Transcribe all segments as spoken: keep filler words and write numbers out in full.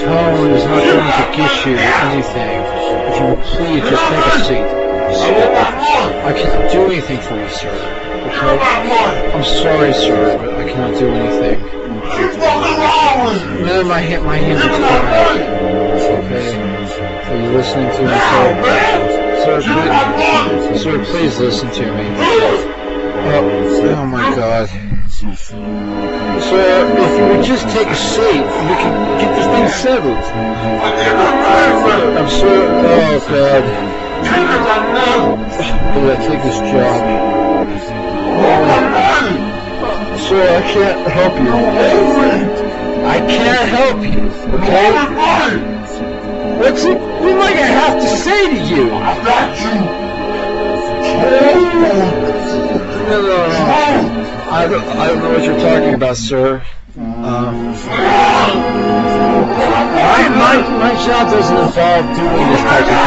Colin is not going to get you anything. If you would please just take a seat. I cannot do anything for you, sir. Okay? I'm sorry, sir, but I cannot do anything. Man, my, hand, my hands are tied. Okay? Are you listening to me, sir? Sir, please, sir, please listen to me. Oh, oh my God. Sir, if you would just take a seat, we can get this thing settled. I'm sorry. Oh God. Will I take this job? Oh. Sir, I can't help you. I can't help you. Okay? What's it? What am I gonna have to say to you? No, no, no. I don't, I don't know what you're talking about, sir. Um, my, my, my job doesn't involve doing this type of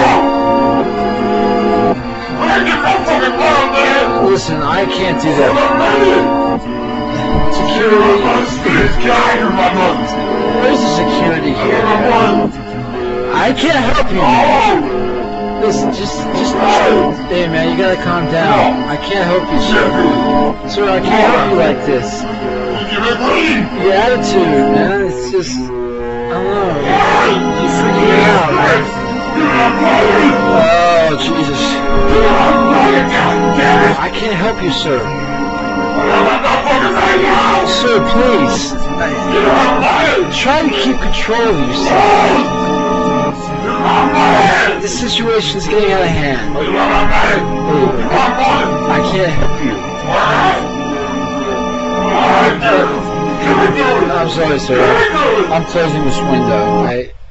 thing. Listen, I can't do that. Security. Where's the security here? I can't help you, man. Listen, just, just, hey man, you gotta calm down. I can't help you, sir. Sir, I can't help you like this. Your attitude, man, it's just, I don't know. You freaking me out, man. Oh, Jesus. I can't help you, sir. Sir, please. Try to keep control of yourself. The situation's getting out of hand. I can't help you. I'm sorry, sir. I'm closing this window. I